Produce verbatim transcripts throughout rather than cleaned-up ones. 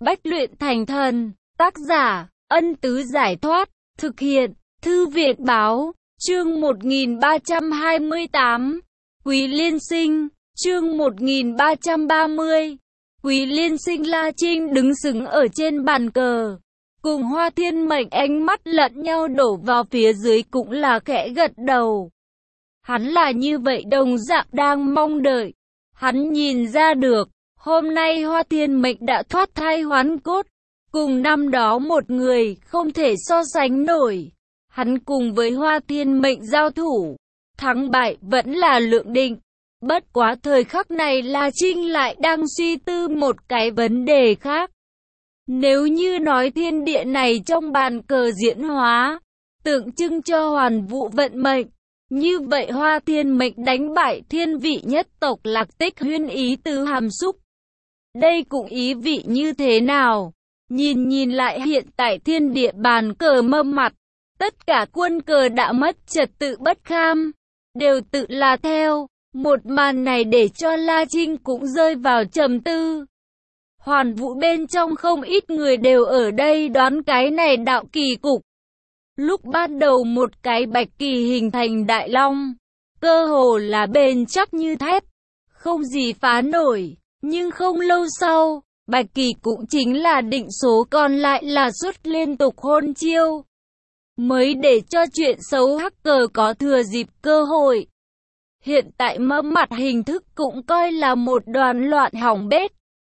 Bách luyện thành thần. Tác giả, Ân Tứ Giải Thoát. Thực hiện, Thư viện Báo. Chương một nghìn ba trăm hai mươi tám. Quý Liên Sinh. Chương một nghìn ba trăm ba mươi. Quý Liên Sinh. La Trinh đứng sừng ở trên bàn cờ, cùng Hoa Thiên Mệnh ánh mắt lẫn nhau đổ vào phía dưới cũng là khẽ gật đầu. Hắn là như vậy đồng dạng đang mong đợi. Hắn nhìn ra được, hôm nay Hoa Thiên Mệnh đã thoát thai hoán cốt, cùng năm đó một người không thể so sánh nổi. Hắn cùng với Hoa Thiên Mệnh giao thủ, thắng bại vẫn là lượng định. Bất quá thời khắc này La Trinh lại đang suy tư một cái vấn đề khác. Nếu như nói thiên địa này trong bàn cờ diễn hóa, tượng trưng cho hoàn vũ vận mệnh, như vậy Hoa Thiên Mệnh đánh bại thiên vị nhất tộc Lạc Tích Huyên ý tứ hàm xúc. Đây cũng ý vị như thế nào? Nhìn nhìn lại hiện tại thiên địa bàn cờ mâm mặt, tất cả quân cờ đã mất trật tự bất kham, đều tự là theo. Một màn này để cho La Trinh cũng rơi vào trầm tư. Hoàn vũ bên trong không ít người đều ở đây đoán cái này đạo kỳ cục. Lúc ban đầu một cái bạch kỳ hình thành đại long, cơ hồ là bền chắc như thép, không gì phá nổi. Nhưng không lâu sau, bạch kỳ cũng chính là định số, còn lại là xuất liên tục hôn chiêu, mới để cho chuyện xấu hắc cờ có thừa dịp cơ hội. Hiện tại mâm mặt hình thức cũng coi là một đoàn loạn hỏng bét.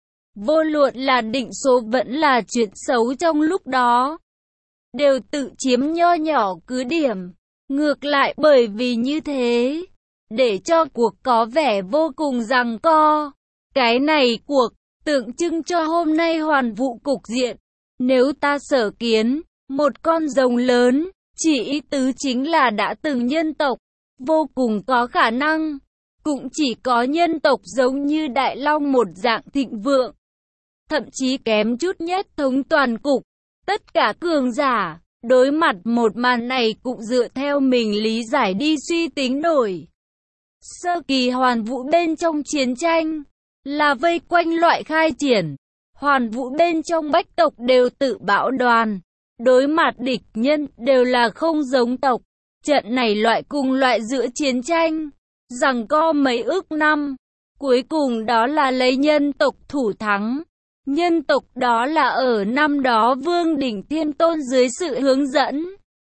Vô luận là định số vẫn là chuyện xấu trong lúc đó, đều tự chiếm nho nhỏ cứ điểm. Ngược lại bởi vì như thế, để cho cuộc có vẻ vô cùng giằng co. Cái này cuộc, tượng trưng cho hôm nay hoàn vũ cục diện. Nếu ta sở kiến, một con rồng lớn, chỉ ý tứ chính là đã từng nhân tộc, vô cùng có khả năng, cũng chỉ có nhân tộc giống như Đại Long một dạng thịnh vượng. Thậm chí kém chút nhất thống toàn cục. Tất cả cường giả, đối mặt một màn này cũng dựa theo mình lý giải đi suy tính nổi. Sơ kỳ hoàn vũ bên trong chiến tranh, là vây quanh loại khai triển. Hoàn vũ bên trong bách tộc đều tự bảo đoàn, đối mặt địch nhân đều là không giống tộc. Trận này loại cùng loại giữa chiến tranh, giằng co mấy ức năm, cuối cùng đó là lấy nhân tộc thủ thắng. Nhân tộc đó là ở năm đó Vương Đỉnh Thiên Tôn dưới sự hướng dẫn,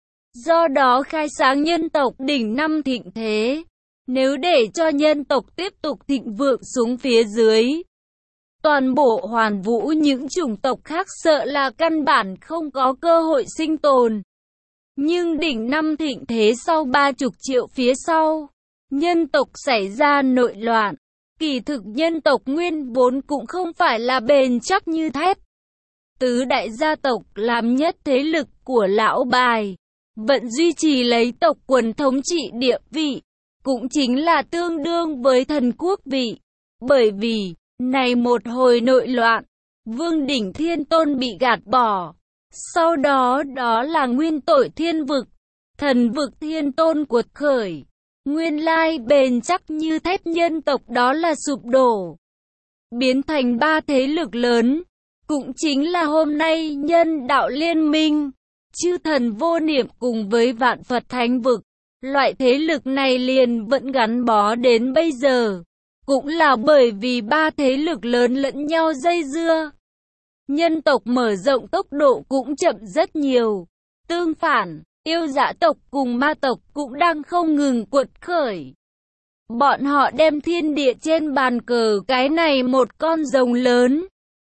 do đó khai sáng nhân tộc đỉnh năm thịnh thế. Nếu để cho nhân tộc tiếp tục thịnh vượng xuống phía dưới, toàn bộ hoàn vũ những chủng tộc khác sợ là căn bản không có cơ hội sinh tồn. Nhưng đỉnh năm thịnh thế sau ba chục triệu phía sau, nhân tộc xảy ra nội loạn. Kỳ thực nhân tộc nguyên vốn cũng không phải là bền chắc như thép. Tứ đại gia tộc làm nhất thế lực của lão bài, vẫn duy trì lấy tộc quần thống trị địa vị, cũng chính là tương đương với thần quốc vị. Bởi vì, này một hồi nội loạn, Vương Đỉnh Thiên Tôn bị gạt bỏ. Sau đó đó là nguyên tội thiên vực, thần vực thiên tôn cuột khởi. Nguyên lai bền chắc như thép nhân tộc đó là sụp đổ, biến thành ba thế lực lớn, cũng chính là hôm nay nhân đạo liên minh, chư thần vô niệm cùng với vạn Phật thánh vực. Loại thế lực này liền vẫn gắn bó đến bây giờ, cũng là bởi vì ba thế lực lớn lẫn nhau dây dưa. Nhân tộc mở rộng tốc độ cũng chậm rất nhiều. Tương phản, yêu dã tộc cùng ma tộc cũng đang không ngừng cuột khởi. Bọn họ đem thiên địa trên bàn cờ cái này một con rồng lớn,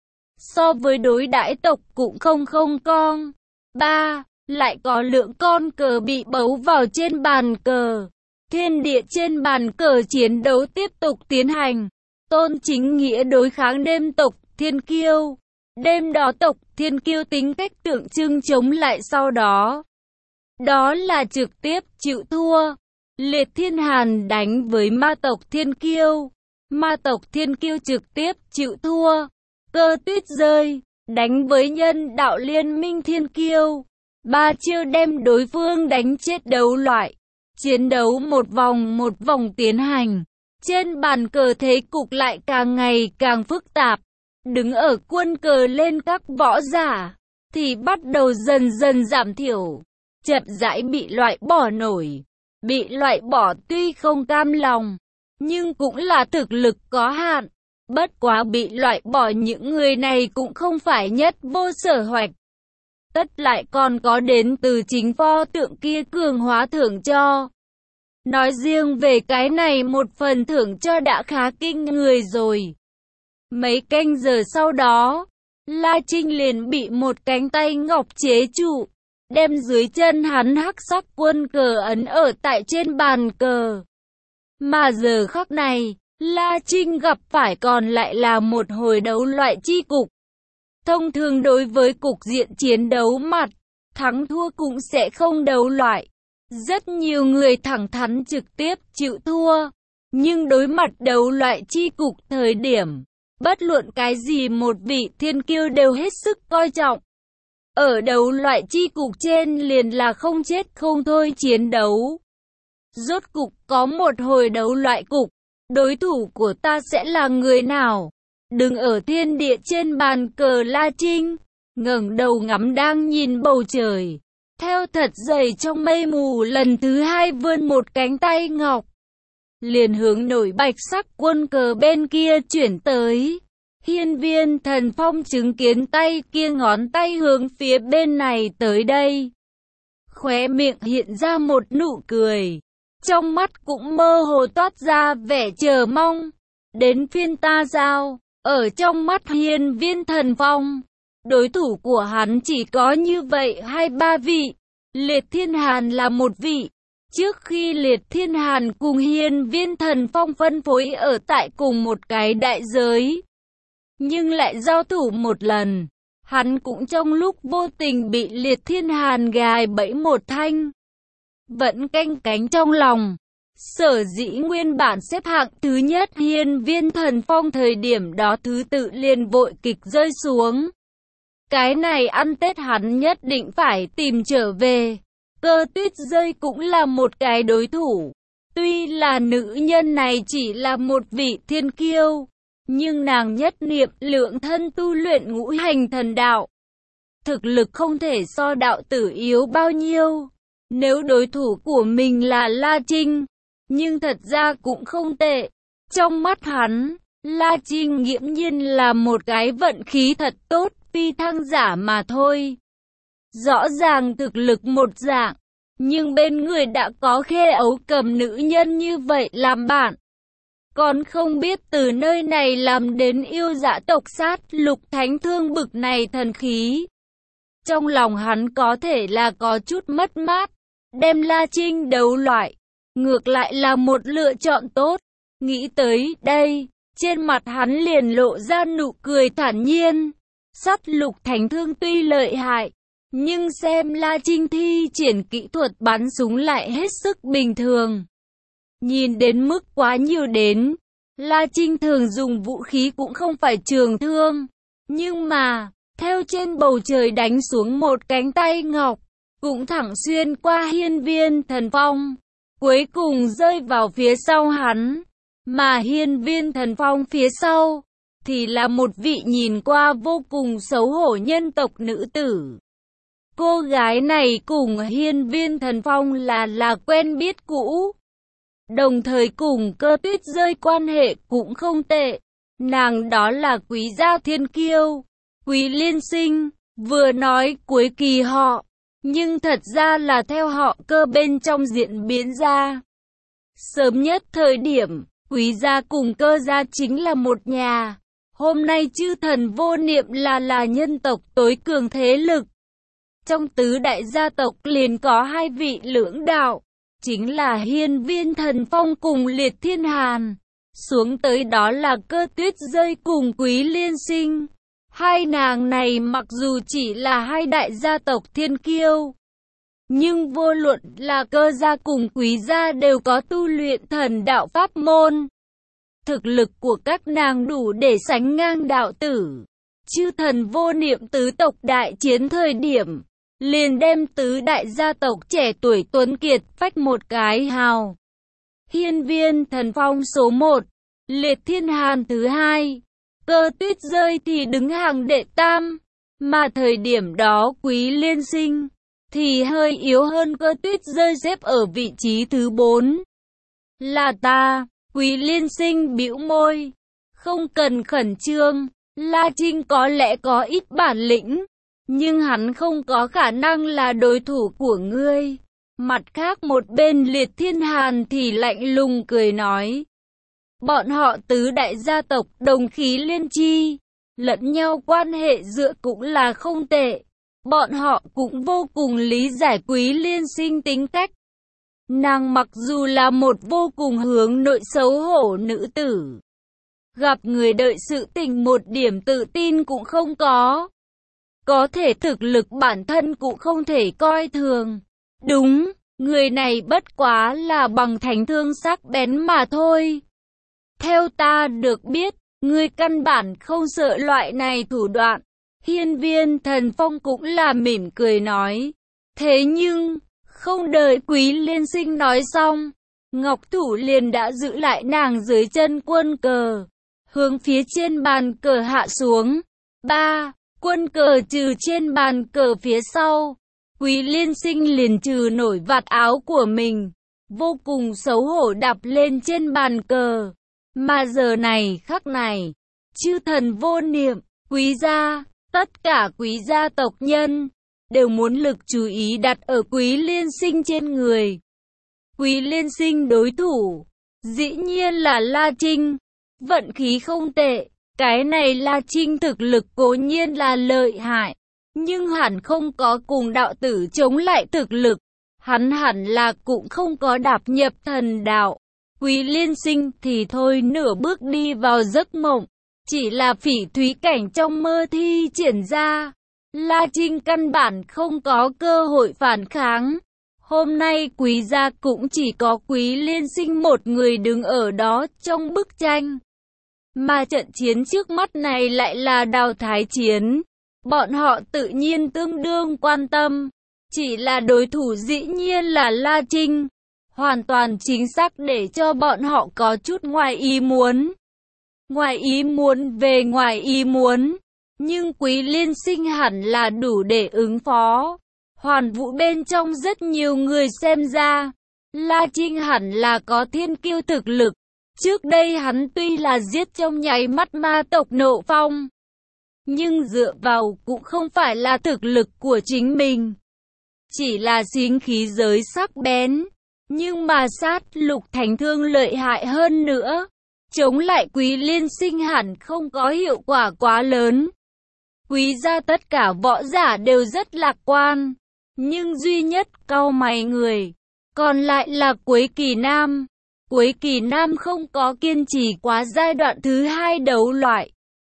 so với đối đãi tộc cũng không không con. Ba, lại có lượng con cờ bị bấu vào trên bàn cờ. Thiên địa trên bàn cờ chiến đấu tiếp tục tiến hành. Tôn chính nghĩa đối kháng đêm tộc Thiên Kiêu. Đêm đó tộc Thiên Kiêu tính cách tượng trưng chống lại sau đó, đó là trực tiếp chịu thua. Liệt Thiên Hàn đánh với ma tộc Thiên Kiêu, ma tộc Thiên Kiêu trực tiếp chịu thua. Cơ Tuyết rơi, đánh với nhân đạo liên minh Thiên Kiêu, ba chiêu đem đối phương đánh chết. Đấu loại, chiến đấu một vòng một vòng tiến hành. Trên bàn cờ thế cục lại càng ngày càng phức tạp. đứng ở quân cờ lên các võ giả, thì bắt đầu dần dần giảm thiểu, chậm rãi bị loại bỏ nổi. Bị loại bỏ tuy không cam lòng, nhưng cũng là thực lực có hạn. Bất quá bị loại bỏ những người này cũng không phải nhất vô sở hoạch. Tất lại còn có đến từ chính pho tượng kia cường hóa thưởng cho. Nói riêng về cái này một phần thưởng cho đã khá kinh người rồi. Mấy canh giờ sau đó, La Trinh liền bị một cánh tay ngọc chế trụ, đem dưới chân hắn hắc sắc quân cờ ấn ở tại trên bàn cờ. Mà giờ khắc này, La Trinh gặp phải còn lại là một hồi đấu loại chi cục. Thông thường đối với cục diện chiến đấu mặt, thắng thua cũng sẽ không đấu loại. Rất nhiều người thẳng thắn trực tiếp chịu thua. Nhưng đối mặt đấu loại chi cục thời điểm, bất luận cái gì một vị thiên kiêu đều hết sức coi trọng. Ở đấu loại chi cục trên liền là không chết không thôi chiến đấu. Rốt cục có một hồi đấu loại cục, đối thủ của ta sẽ là người nào? Đứng ở thiên địa trên bàn cờ La Trinh, ngẩng đầu ngắm đang nhìn bầu trời. Theo thật dày trong mây mù lần thứ hai vươn một cánh tay ngọc. Liền hướng nổi bạch sắc quân cờ bên kia chuyển tới. Hiên Viên Thần Phong chứng kiến tay kia ngón tay hướng phía bên này tới đây. Khóe miệng hiện ra một nụ cười. Trong mắt cũng mơ hồ toát ra vẻ chờ mong. Đến phiên ta giao, ở trong mắt Hiên Viên Thần Phong, đối thủ của hắn chỉ có như vậy hai ba vị. Liệt Thiên Hàn là một vị. Trước khi Liệt Thiên Hàn cùng Hiên Viên Thần Phong phân phối ở tại cùng một cái đại giới, nhưng lại giao thủ một lần, hắn cũng trong lúc vô tình bị Liệt Thiên Hàn gài bẫy một thanh. Vẫn canh cánh trong lòng. Sở dĩ nguyên bản xếp hạng thứ nhất Hiên Viên Thần Phong thời điểm đó thứ tự liền vội kịch rơi xuống. Cái này ăn Tết hắn nhất định phải tìm trở về. Cơ Tuyết Rơi cũng là một cái đối thủ. Tuy là nữ nhân này chỉ là một vị thiên kiêu, nhưng nàng nhất niệm lượng thân tu luyện ngũ hành thần đạo. Thực lực không thể so đạo tử yếu bao nhiêu. Nếu đối thủ của mình là La Trinh, nhưng thật ra cũng không tệ. Trong mắt hắn, La Trinh nghiễm nhiên là một cái vận khí thật tốt, phi thăng giả mà thôi. Rõ ràng thực lực một dạng, nhưng bên người đã có Khê Ấu Cầm nữ nhân như vậy làm bạn. Còn không biết từ nơi này làm đến yêu dã tộc sát lục thánh thương bực này thần khí. Trong lòng hắn có thể là có chút mất mát, đem La Trinh đấu loại, ngược lại là một lựa chọn tốt. Nghĩ tới đây, trên mặt hắn liền lộ ra nụ cười thản nhiên. Sát lục thánh thương tuy lợi hại, nhưng xem La Trinh thi triển kỹ thuật bắn súng lại hết sức bình thường. Nhìn đến mức quá nhiều đến, La Trinh thường dùng vũ khí cũng không phải trường thương. Nhưng mà, theo trên bầu trời đánh xuống một cánh tay ngọc, cũng thẳng xuyên qua Hiên Viên Thần Phong, cuối cùng rơi vào phía sau hắn. Mà Hiên Viên Thần Phong phía sau, thì là một vị nhìn qua vô cùng xấu hổ nhân tộc nữ tử. Cô gái này cùng Hiên Viên Thần Phong là là quen biết cũ. Đồng thời cùng Cơ Tuyết Rơi quan hệ cũng không tệ. Nàng đó là Quý gia thiên kiêu, Quý Liên Sinh, vừa nói cuối kỳ họ, nhưng thật ra là theo họ Cơ bên trong diễn biến ra. Sớm nhất thời điểm, Quý gia cùng Cơ gia chính là một nhà. Hôm nay chư thần vô niệm là là nhân tộc tối cường thế lực. Trong tứ đại gia tộc liền có hai vị lưỡng đạo, chính là Hiên Viên Thần Phong cùng Liệt Thiên Hàn. Xuống tới đó là Cơ Tuyết Rơi cùng Quý Liên Sinh. Hai nàng này mặc dù chỉ là hai đại gia tộc thiên kiêu, nhưng vô luận là Cơ gia cùng Quý gia đều có tu luyện thần đạo pháp môn. Thực lực của các nàng đủ để sánh ngang đạo tử. Chư thần vô niệm tứ tộc đại chiến thời điểm, liền đem tứ đại gia tộc trẻ tuổi tuấn kiệt phách một cái hào. Hiên Viên Thần Phong số một, Liệt Thiên Hàn thứ hai. Cơ Tuyết rơi thì đứng hàng đệ tam, mà thời điểm đó Quý Liên Sinh thì hơi yếu hơn Cơ Tuyết rơi, xếp ở vị trí thứ bốn. Là ta, Quý Liên Sinh bĩu môi, không cần khẩn trương, La Trinh có lẽ có ít bản lĩnh, nhưng hắn không có khả năng là đối thủ của ngươi. Mặt khác một bên Liệt Thiên Hàn thì lạnh lùng cười nói, bọn họ tứ đại gia tộc đồng khí liên chi, lẫn nhau quan hệ dựa cũng là không tệ. Bọn họ cũng vô cùng lý giải Quý Liên Sinh tính cách. Nàng mặc dù là một vô cùng hướng nội xấu hổ nữ tử, gặp người đợi sự tình một điểm tự tin cũng không có. Có thể thực lực bản thân cũng không thể coi thường. Đúng, người này bất quá là bằng thánh thương sắc bén mà thôi. Theo ta được biết, ngươi căn bản không sợ loại này thủ đoạn. Hiên Viên Thần Phong cũng là mỉm cười nói. Thế nhưng, không đợi Quý Liên Sinh nói xong, Ngọc Thủ liền đã giữ lại nàng dưới chân quân cờ, hướng phía trên bàn cờ hạ xuống. Ba, quân cờ trừ trên bàn cờ phía sau, Quý Liên Sinh liền trừ nổi vạt áo của mình, vô cùng xấu hổ đạp lên trên bàn cờ. Mà giờ này khắc này, chư thần vô niệm, quý gia, tất cả quý gia tộc nhân đều muốn lực chú ý đặt ở Quý Liên Sinh trên người. Quý Liên Sinh đối thủ, dĩ nhiên là La Trinh, vận khí không tệ. Cái này La Trinh thực lực cố nhiên là lợi hại, nhưng hẳn không có cùng đạo tử chống lại thực lực. Hắn hẳn là cũng không có đạp nhập thần đạo. Quý Liên Sinh thì thôi nửa bước đi vào giấc mộng, chỉ là phỉ thúy cảnh trong mơ thi triển ra. La Trinh căn bản không có cơ hội phản kháng. Hôm nay quý gia cũng chỉ có Quý Liên Sinh một người đứng ở đó trong bức tranh. Mà trận chiến trước mắt này lại là đào thái chiến. Bọn họ tự nhiên tương đương quan tâm. Chỉ là đối thủ dĩ nhiên là La Trinh. Hoàn toàn chính xác để cho bọn họ có chút ngoài ý muốn. Ngoài ý muốn về ngoài ý muốn. Nhưng Quý Liên Sinh hẳn là đủ để ứng phó. Hoàn Vũ bên trong rất nhiều người xem ra, La Trinh hẳn là có thiên kiêu thực lực. Trước đây hắn tuy là giết trong nháy mắt ma tộc Nộ Phong, nhưng dựa vào cũng không phải là thực lực của chính mình, chỉ là chính khí giới sắc bén. Nhưng mà sát lục thánh thương lợi hại hơn nữa, chống lại Quý Liên Sinh hẳn không có hiệu quả quá lớn. Quý gia tất cả võ giả đều rất lạc quan, nhưng duy nhất cau mày người còn lại là Quế Kỳ Nam. Quế Kỳ Nam không có kiên trì quá giai đoạn thứ hai đấu loại.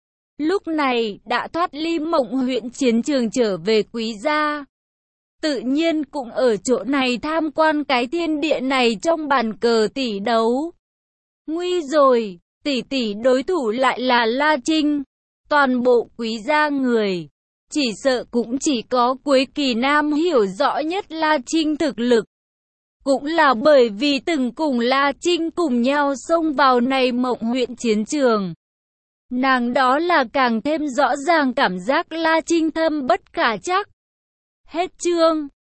Lúc này đã thoát ly Mộng huyện chiến trường trở về quý gia. Tự nhiên cũng ở chỗ này tham quan cái thiên địa này trong bàn cờ tỷ đấu. Nguy rồi, tỷ tỷ đối thủ lại là La Trinh. Toàn bộ quý gia người, chỉ sợ cũng chỉ có Quế Kỳ Nam hiểu rõ nhất La Trinh thực lực. Cũng là bởi vì từng cùng La Trinh cùng nhau xông vào này Mộng huyện chiến trường. Nàng đó là càng thêm rõ ràng cảm giác La Trinh thâm bất khả trắc. Hết chương.